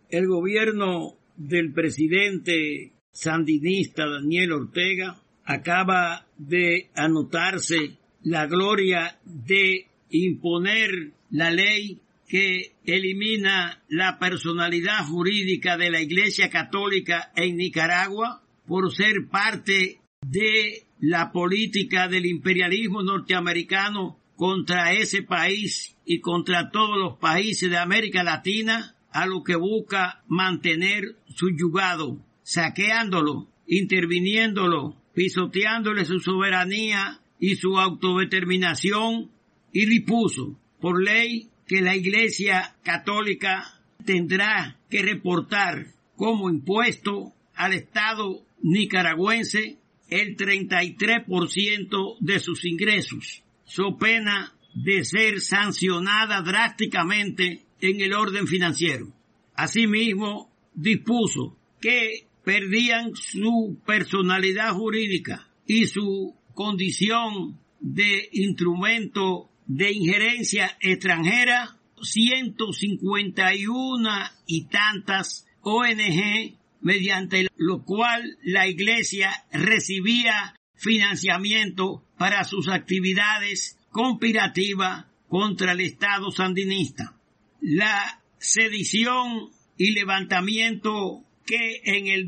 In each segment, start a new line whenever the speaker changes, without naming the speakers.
El gobierno del presidente sandinista Daniel Ortega acaba de anotarse la gloria de imponer la ley que elimina la personalidad jurídica de la Iglesia Católica en Nicaragua por ser parte de la política del imperialismo norteamericano contra ese país y contra todos los países de América Latina, a lo que busca mantener subyugado, saqueándolo, interviniéndolo, pisoteándole su soberanía y su autodeterminación, y dispuso por ley que la Iglesia Católica tendrá que reportar como impuesto al Estado nicaragüense el 33% de sus ingresos, so pena de ser sancionada drásticamente en el orden financiero. Asimismo, dispuso que perdían su personalidad jurídica y su condición de instrumento de injerencia extranjera 151 y tantas ONG, mediante lo cual la Iglesia recibía financiamiento para sus actividades conspirativas contra el Estado sandinista. La sedición y levantamiento que en el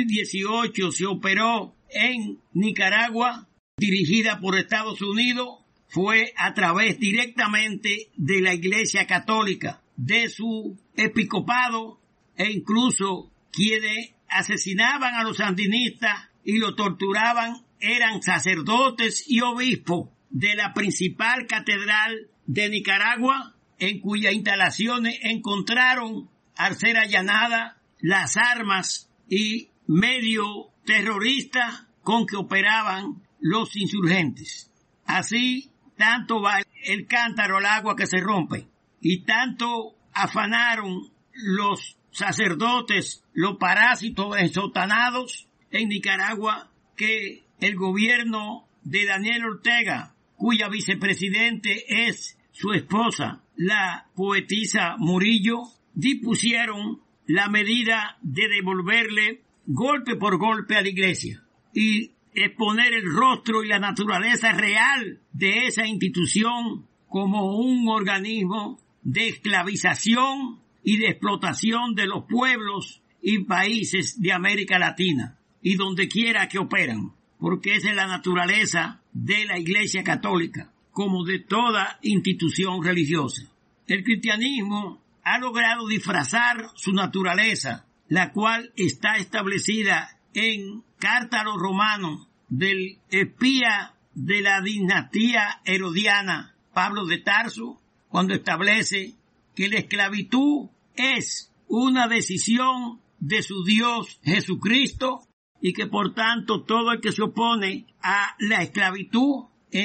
2018 se operó en Nicaragua, dirigida por Estados Unidos, fue a través directamente de la Iglesia Católica, de su episcopado, e incluso quienes asesinaban a los sandinistas y los torturaban eran sacerdotes y obispos de la principal catedral de Nicaragua, en cuyas instalaciones encontraron, al ser allanada, las armas y medios terroristas con que operaban los insurgentes. Así, tanto va el cántaro al agua que se rompe, y tanto afanaron los sacerdotes, los parásitos ensotanados en Nicaragua, que el gobierno de Daniel Ortega, cuya vicepresidente es su esposa, la poetisa Murillo, dispusieron la medida de devolverle golpe por golpe a la Iglesia y exponer el rostro y la naturaleza real de esa institución como un organismo de esclavización y de explotación de los pueblos y países de América Latina y donde quiera que operan, porque esa es la naturaleza de la Iglesia Católica, como de toda institución religiosa. El cristianismo ha logrado disfrazar su naturaleza, la cual está establecida en Carta a los Romanos del espía de la dinastía herodiana Pablo de Tarso, cuando establece que la esclavitud es una decisión de su Dios Jesucristo y que por tanto todo el que se opone a la esclavitud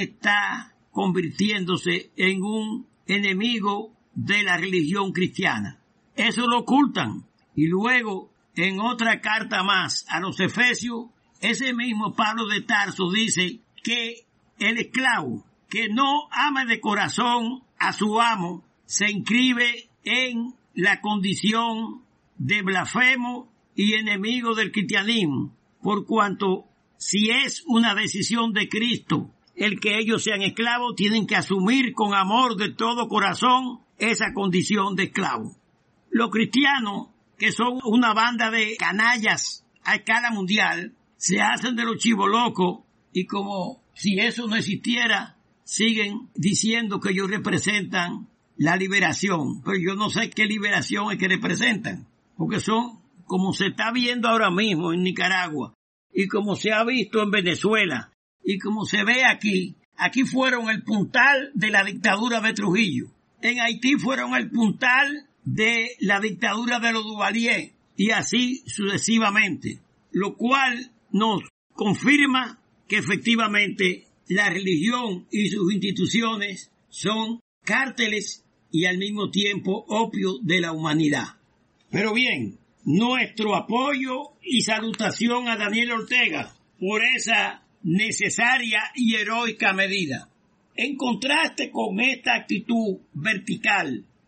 está convirtiéndose en un enemigo de la religión cristiana. Eso lo ocultan. Y luego, en otra carta más a los Efesios, ese mismo Pablo de Tarso dice que el esclavo que no ama de corazón a su amo se inscribe en la condición de blasfemo y enemigo del cristianismo, por cuanto si es una decisión de Cristo el que ellos sean esclavos, tienen que asumir con amor de todo corazón esa condición de esclavo. Los cristianos, que son una banda de canallas a escala mundial, se hacen de los chivolocos y como si eso no existiera, siguen diciendo que ellos representan la liberación. Pero yo no sé qué liberación es que representan, porque son, como se está viendo ahora mismo en Nicaragua, y como se ha visto en Venezuela, y como se ve aquí fueron el puntal de la dictadura de Trujillo. En Haití fueron el puntal de la dictadura de los Duvalier, y así sucesivamente, lo cual nos confirma que efectivamente la religión y sus instituciones son cárteles y al mismo tiempo opio de la humanidad. Pero bien, nuestro apoyo y salutación a Daniel Ortega por esa necesaria y heroica medida. En contraste con esta actitud vertical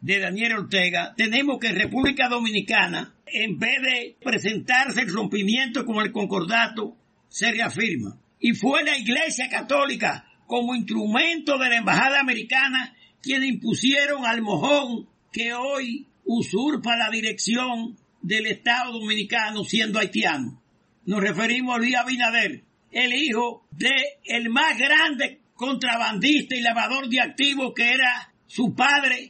de Daniel Ortega, tenemos que en República Dominicana, en vez de presentarse el rompimiento con el concordato, se reafirma. Y fue la Iglesia Católica, como instrumento de la Embajada Americana, quienes impusieron al mojón que hoy usurpa la dirección del Estado Dominicano siendo haitiano. Nos referimos a Luis Abinader, el hijo del más grande contrabandista y lavador de activos que era su padre,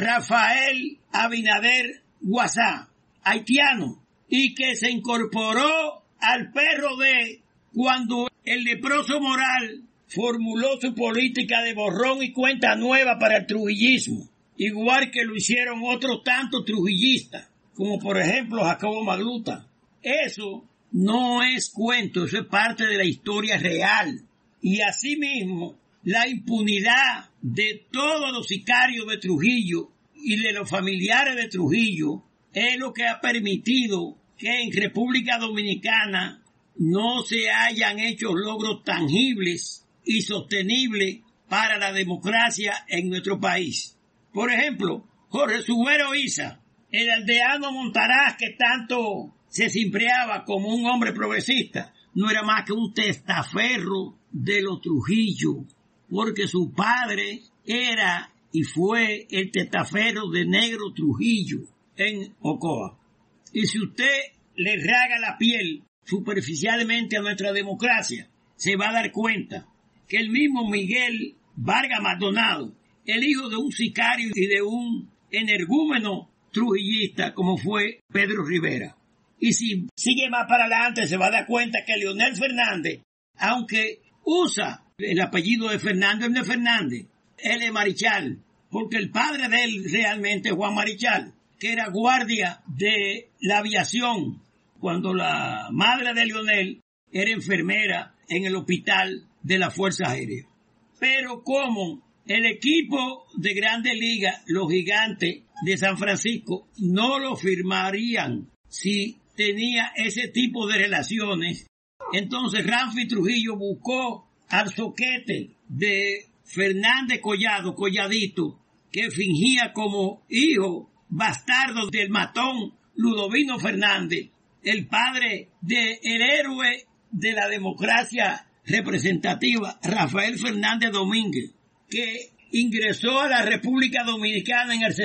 Rafael Abinader Guasá, haitiano, y que se incorporó al PRD cuando el leproso Moral formuló su política de borrón y cuenta nueva para el trujillismo, igual que lo hicieron otros tantos trujillistas, como por ejemplo Jacobo Magluta. Eso no es cuento, eso es parte de la historia real. Y asimismo, la impunidad de todos los sicarios de Trujillo y de los familiares de Trujillo es lo que ha permitido que en República Dominicana no se hayan hecho logros tangibles y sostenibles para la democracia en nuestro país. Por ejemplo, Jorge Subero Isa, el aldeano Montaraz que tanto se cimbreaba como un hombre progresista, no era más que un testaferro de los Trujillo, porque su padre era y fue el testaferro de Negro Trujillo en Ocoa. Y si usted le raga la piel superficialmente a nuestra democracia, se va a dar cuenta que el mismo Miguel Vargas Maldonado, el hijo de un sicario y de un energúmeno trujillista como fue Pedro Rivera. Y si sigue más para adelante se va a dar cuenta que Leonel Fernández, aunque usa el apellido de Fernández, no es Fernández, él es Marichal, porque el padre de él realmente es Juan Marichal, que era guardia de la aviación cuando la madre de Leonel era enfermera en el hospital de la Fuerza Aérea. Pero como el equipo de Grandes Ligas, los Gigantes de San Francisco, no lo firmarían si tenía ese tipo de relaciones, entonces Ramfi Trujillo buscó al soquete de Fernández Collado, Colladito, que fingía como hijo bastardo del matón Ludovino Fernández, el padre del héroe de la democracia representativa, Rafael Fernández Domínguez, que ingresó a la República Dominicana en el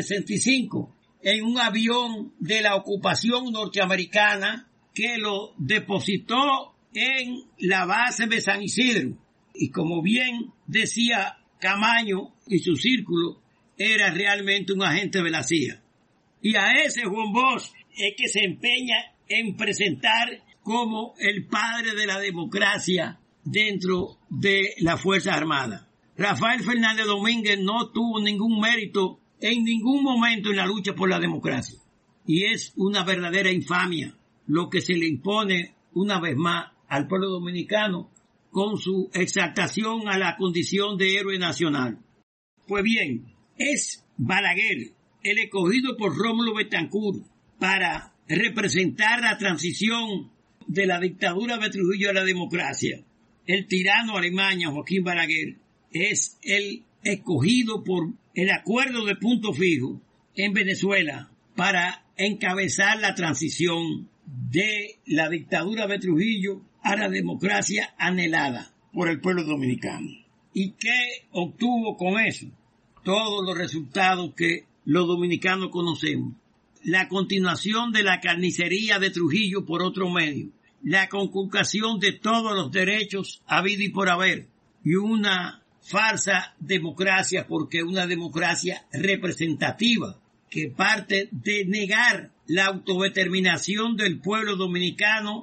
65 en un avión de la ocupación norteamericana que lo depositó en la base de San Isidro. Y como bien decía Camaño y su círculo, era realmente un agente de la CIA. Y a ese Juan Bosch es que se empeña en presentar como el padre de la democracia dentro de las Fuerzas Armadas. Rafael Fernández Domínguez no tuvo ningún mérito en ningún momento en la lucha por la democracia. Y es una verdadera infamia lo que se le impone una vez más al pueblo dominicano con su exaltación a la condición de héroe nacional. Pues bien, es Balaguer el escogido por Rómulo Betancourt para representar la transición de la dictadura de Trujillo a la democracia. El tirano Alemania, Joaquín Balaguer, es el escogido por el acuerdo de punto fijo en Venezuela para encabezar la transición de la dictadura de Trujillo a la democracia anhelada por el pueblo dominicano. ¿Y qué obtuvo con eso? Todos los resultados que los dominicanos conocemos. La continuación de la carnicería de Trujillo por otro medio, la conculcación de todos los derechos habidos y por haber, y una falsa democracia, porque una democracia representativa que parte de negar la autodeterminación del pueblo dominicano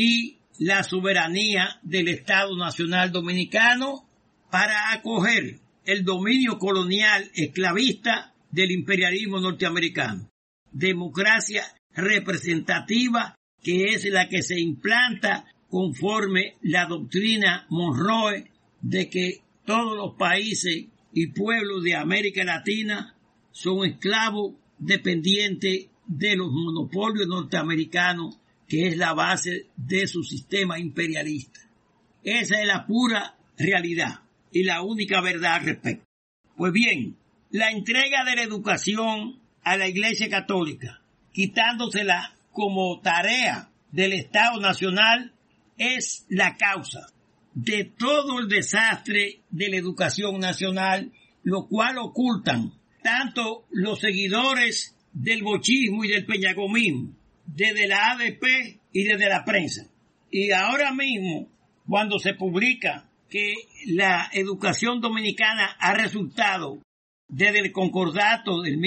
y la soberanía del Estado Nacional Dominicano para acoger el dominio colonial esclavista del imperialismo norteamericano. Democracia representativa que es la que se implanta conforme la doctrina Monroe de que todos los países y pueblos de América Latina son esclavos dependientes de los monopolios norteamericanos, que es la base de su sistema imperialista. Esa es la pura realidad y la única verdad al respecto. Pues bien, La entrega de la educación a la Iglesia Católica, quitándosela como tarea del Estado Nacional, es la causa de todo el desastre de la educación nacional, lo cual ocultan tanto los seguidores del bochismo y del peñagomismo, desde la ADP y desde la prensa. Y ahora mismo, cuando se publica que la educación dominicana ha resultado desde el concordato del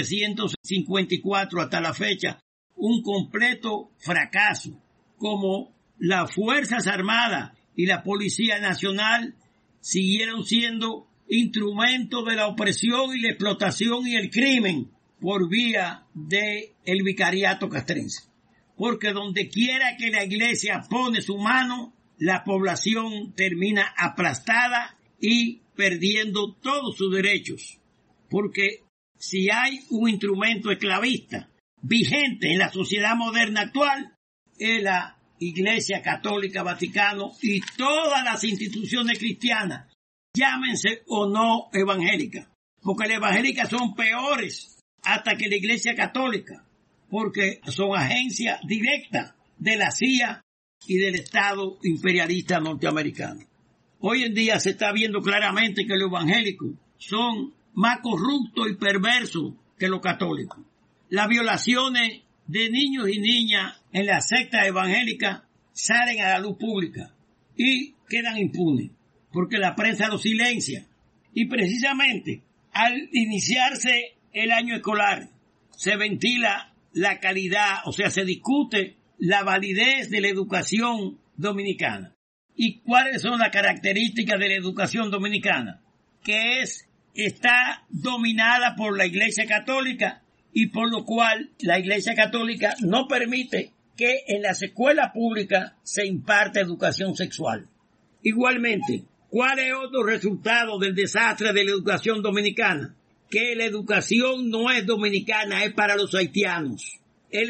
1954 hasta la fecha un completo fracaso, como las Fuerzas Armadas y la Policía Nacional siguieron siendo instrumentos de la opresión y la explotación y el crimen por vía del vicariato castrense. Porque donde quiera que la Iglesia pone su mano, la población termina aplastada y perdiendo todos sus derechos. Porque si hay un instrumento esclavista vigente en la sociedad moderna actual, es la Iglesia Católica Vaticano y todas las instituciones cristianas, llámense o no evangélicas, porque las evangélicas son peores hasta que la Iglesia Católica, porque son agencias directas de la CIA y del Estado imperialista norteamericano. Hoy en día se está viendo claramente que los evangélicos son más corruptos y perversos que los católicos. Las violaciones de niños y niñas en las sectas evangélicas salen a la luz pública y quedan impunes, porque la prensa los silencia. Y precisamente al iniciarse el año escolar se ventila la calidad, o sea, se discute la validez de la educación dominicana. ¿Y cuáles son las características de la educación dominicana? Que está dominada por la Iglesia Católica y por lo cual la Iglesia Católica no permite que en las escuelas públicas se imparte educación sexual. Igualmente, ¿cuál es otro resultado del desastre de la educación dominicana? Que la educación no es dominicana, es para los haitianos. El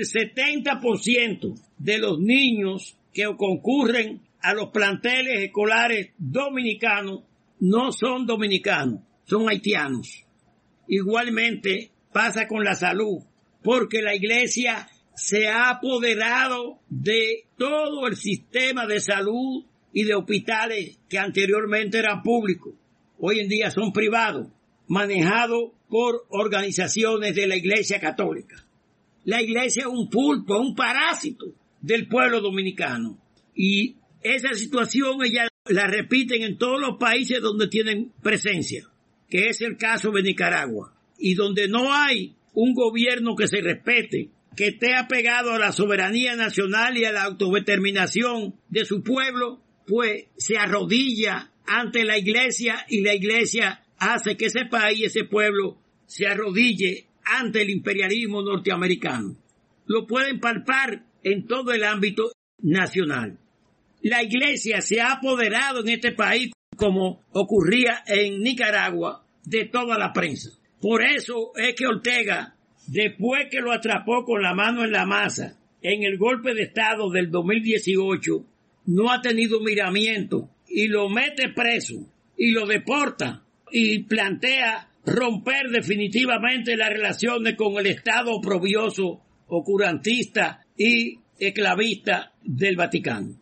70% de los niños que concurren a los planteles escolares dominicanos no son dominicanos, son haitianos. Igualmente pasa con la salud, porque la Iglesia se ha apoderado de todo el sistema de salud y de hospitales que anteriormente eran públicos. Hoy en día son privados, manejados por organizaciones de la Iglesia Católica. La Iglesia es un pulpo, un parásito del pueblo dominicano. Y esa situación ella la repiten en todos los países donde tienen presencia, que es el caso de Nicaragua. Y donde no hay un gobierno que se respete, que esté apegado a la soberanía nacional y a la autodeterminación de su pueblo, pues se arrodilla ante la Iglesia y la Iglesia hace que ese país, ese pueblo, se arrodille ante el imperialismo norteamericano. Lo pueden palpar en todo el ámbito nacional. La Iglesia se ha apoderado en este país, como ocurría en Nicaragua, de toda la prensa. Por eso es que Ortega, después que lo atrapó con la mano en la masa en el golpe de Estado del 2018, no ha tenido miramiento y lo mete preso y lo deporta y plantea romper definitivamente las relaciones con el Estado oprobioso, oscurantista y esclavista del Vaticano.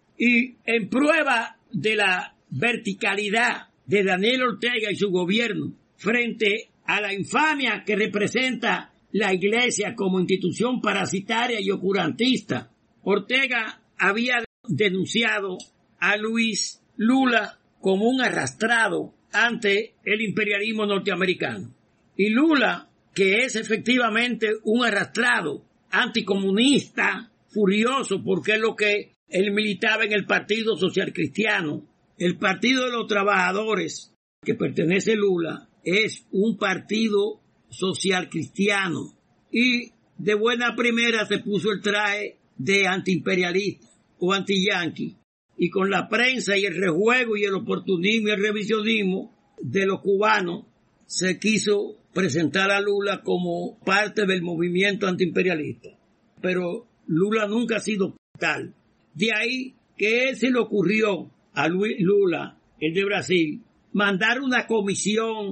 Y en prueba de la verticalidad de Daniel Ortega y su gobierno frente a la infamia que representa la Iglesia como institución parasitaria y oscurantista, Ortega había denunciado a Luis Lula como un arrastrado ante el imperialismo norteamericano. Y Lula, que es efectivamente un arrastrado anticomunista, furioso, porque es lo que él militaba en el Partido Social Cristiano, el Partido de los Trabajadores, que pertenece a Lula, es un partido social cristiano. Y de buena primera se puso el traje de antiimperialista o antiyanqui. Y con la prensa y el rejuego y el oportunismo y el revisionismo de los cubanos, se quiso presentar a Lula como parte del movimiento antiimperialista. Pero Lula nunca ha sido tal. De ahí que se le ocurrió a Luis Lula, el de Brasil, mandar una comisión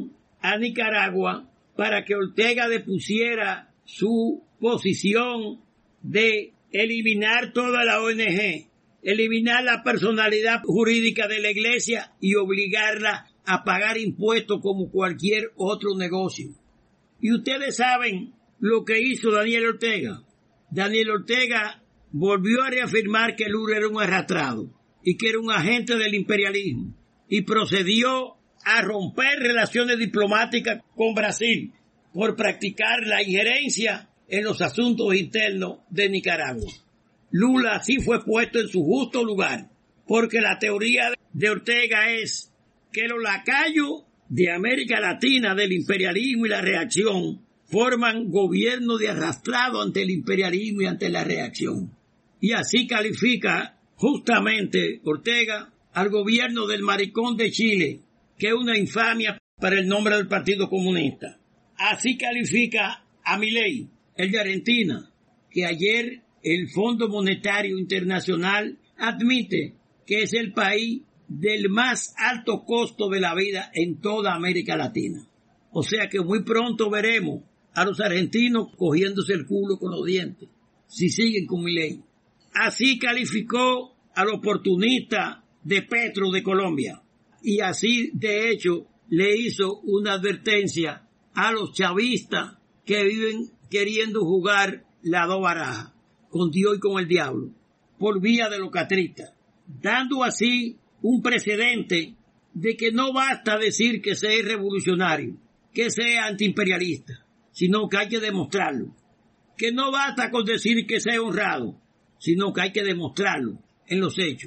a Nicaragua para que Ortega depusiera su posición de eliminar toda la ONG, eliminar la personalidad jurídica de la iglesia y obligarla a pagar impuestos como cualquier otro negocio. Y ustedes saben lo que hizo Daniel Ortega. Daniel Ortega volvió a reafirmar que Lula era un arrastrado y que era un agente del imperialismo y procedió a romper relaciones diplomáticas con Brasil por practicar la injerencia en los asuntos internos de Nicaragua. Lula sí fue puesto en su justo lugar, porque la teoría de Ortega es que los lacayos de América Latina del imperialismo y la reacción forman gobierno de arrastrado ante el imperialismo y ante la reacción. Y así califica justamente Ortega al gobierno del maricón de Chile, que es una infamia para el nombre del Partido Comunista. Así califica a Milei, el de Argentina, que ayer el Fondo Monetario Internacional admite que es el país del más alto costo de la vida en toda América Latina. O sea que muy pronto veremos a los argentinos cogiéndose el culo con los dientes, si siguen con Milei. Así calificó al oportunista de Petro de Colombia. Y así, de hecho, le hizo una advertencia a los chavistas que viven queriendo jugar la dos barajas, con Dios y con el diablo, por vía de los catristas, dando así un precedente de que no basta decir que sea revolucionario, que sea antiimperialista, sino que hay que demostrarlo. Que no basta con decir que sea honrado, sino que hay que demostrarlo en los hechos.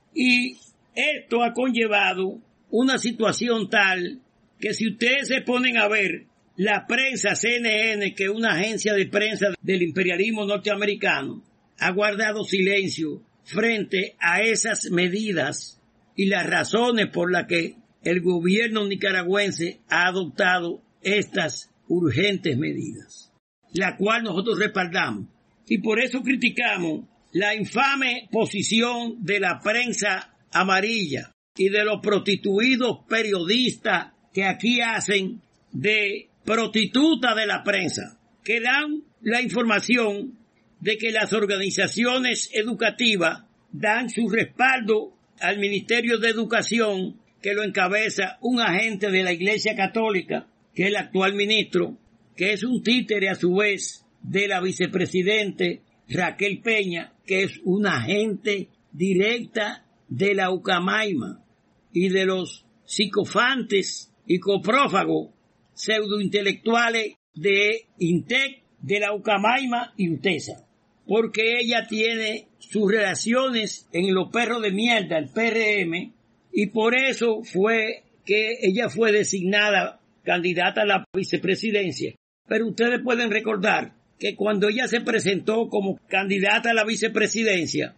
Y esto ha conllevado una situación tal que si ustedes se ponen a ver la prensa CNN, que es una agencia de prensa del imperialismo norteamericano, ha guardado silencio frente a esas medidas y las razones por las que el gobierno nicaragüense ha adoptado estas urgentes medidas, la cual nosotros respaldamos. Y por eso criticamos la infame posición de la prensa amarilla y de los prostituidos periodistas que aquí hacen de prostituta de la prensa, que dan la información de que las organizaciones educativas dan su respaldo al Ministerio de Educación, que lo encabeza un agente de la Iglesia Católica, que es el actual ministro, que es un títere a su vez de la vicepresidente Raquel Peña, que es una agente directa de la Ucamaima y de los psicofantes y coprófagos pseudointelectuales de INTEC, de la Ucamaima y UTESA, porque ella tiene sus relaciones en los perros de mierda, el PRM, y por eso fue que ella fue designada candidata a la vicepresidencia. Pero ustedes pueden recordar que cuando ella se presentó como candidata a la vicepresidencia,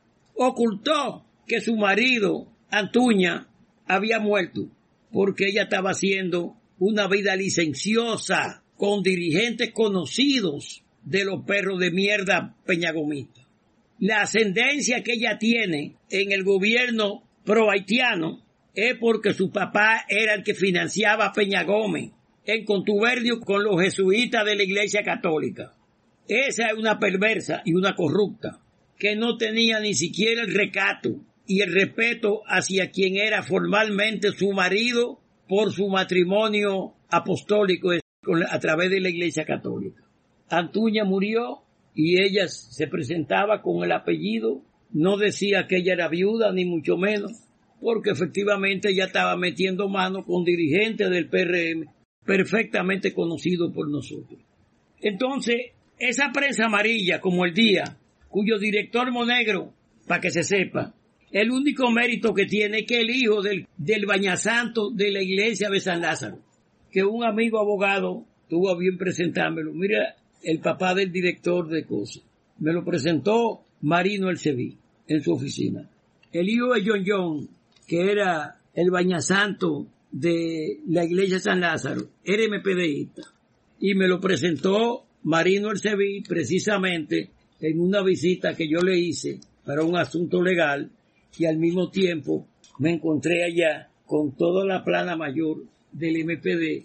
ocultó que su marido, Antuña, había muerto, porque ella estaba haciendo una vida licenciosa con dirigentes conocidos de los perros de mierda peñagomistas. La ascendencia que ella tiene en el gobierno pro-haitiano es porque su papá era el que financiaba a Peña Gómez en contubernio con los jesuitas de la Iglesia Católica. Esa es una perversa y una corrupta que no tenía ni siquiera el recato y el respeto hacia quien era formalmente su marido por su matrimonio apostólico a través de la Iglesia Católica. Antuña murió y ella se presentaba con el apellido, no decía que ella era viuda ni mucho menos, porque efectivamente ella estaba metiendo mano con dirigentes del PRM perfectamente conocidos por nosotros. Entonces, esa prensa amarilla como El Día, cuyo director Monegro, para que se sepa, el único mérito que tiene es que el hijo del bañasanto de la iglesia de San Lázaro, que un amigo abogado tuvo a bien presentármelo. Mira, el papá del director de cosas. Me lo presentó Marino Elseví en su oficina. El hijo de John, que era el bañasanto de la iglesia de San Lázaro, era MPDista. Y me lo presentó Marino Elseví precisamente en una visita que yo le hice para un asunto legal, y al mismo tiempo me encontré allá con toda la plana mayor del MPD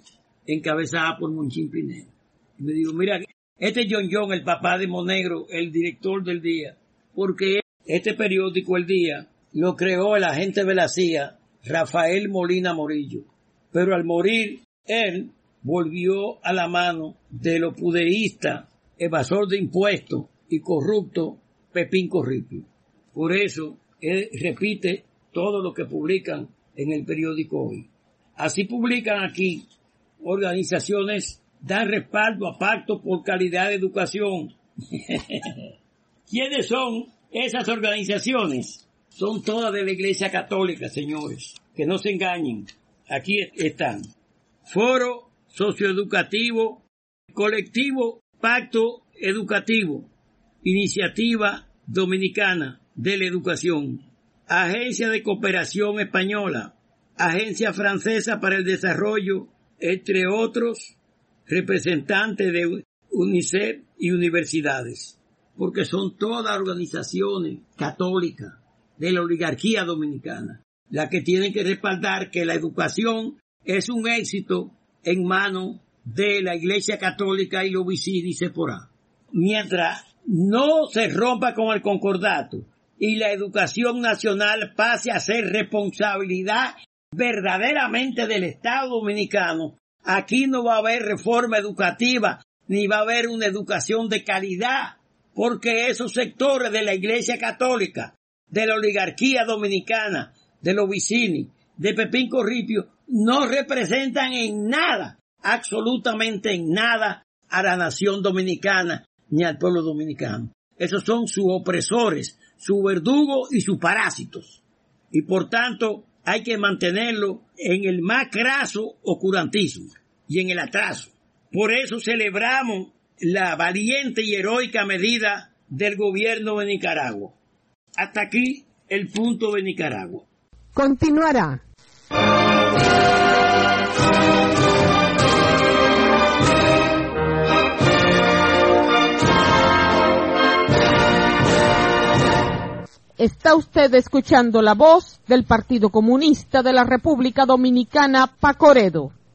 encabezada por Monchín Pineda. Y me digo, mira, este es John, el papá de Monegro, el director del Día, porque este periódico, El Día, lo creó el agente de la CIA, Rafael Molina Morillo. Pero al morir, él volvió a la mano de los pudeísta, evasor de impuestos y corrupto Pepín Corripio. Por eso, él repite todo lo que publican en el periódico Hoy. Así publican aquí organizaciones dan respaldo a pactos por calidad de educación. ¿Quiénes son esas organizaciones? Son todas de la Iglesia Católica, señores. Que no se engañen. Aquí están. Foro Socioeducativo, Colectivo Pacto Educativo, Iniciativa Dominicana de la Educación, Agencia de Cooperación Española, Agencia Francesa para el Desarrollo, entre otros representantes de UNICEF y universidades, porque son todas organizaciones católicas de la oligarquía dominicana, las que tienen que respaldar que la educación es un éxito en manos de la Iglesia Católica y los Vicini y Sephora. Mientras no se rompa con el concordato y la educación nacional pase a ser responsabilidad verdaderamente del Estado dominicano, aquí no va a haber reforma educativa, ni va a haber una educación de calidad, porque esos sectores de la Iglesia Católica, de la oligarquía dominicana, de los Vicini, de Pepín Corripio, no representan en nada, absolutamente en nada, a la nación dominicana ni al pueblo dominicano. Esos son sus opresores, sus verdugos y sus parásitos. Y por tanto, hay que mantenerlo en el más craso oscurantismo y en el atraso. Por eso celebramos la valiente y heroica medida del gobierno de Nicaragua. Hasta aquí el punto de Nicaragua.
Continuará. Está usted escuchando la voz del Partido Comunista de la República Dominicana, Pacoredo.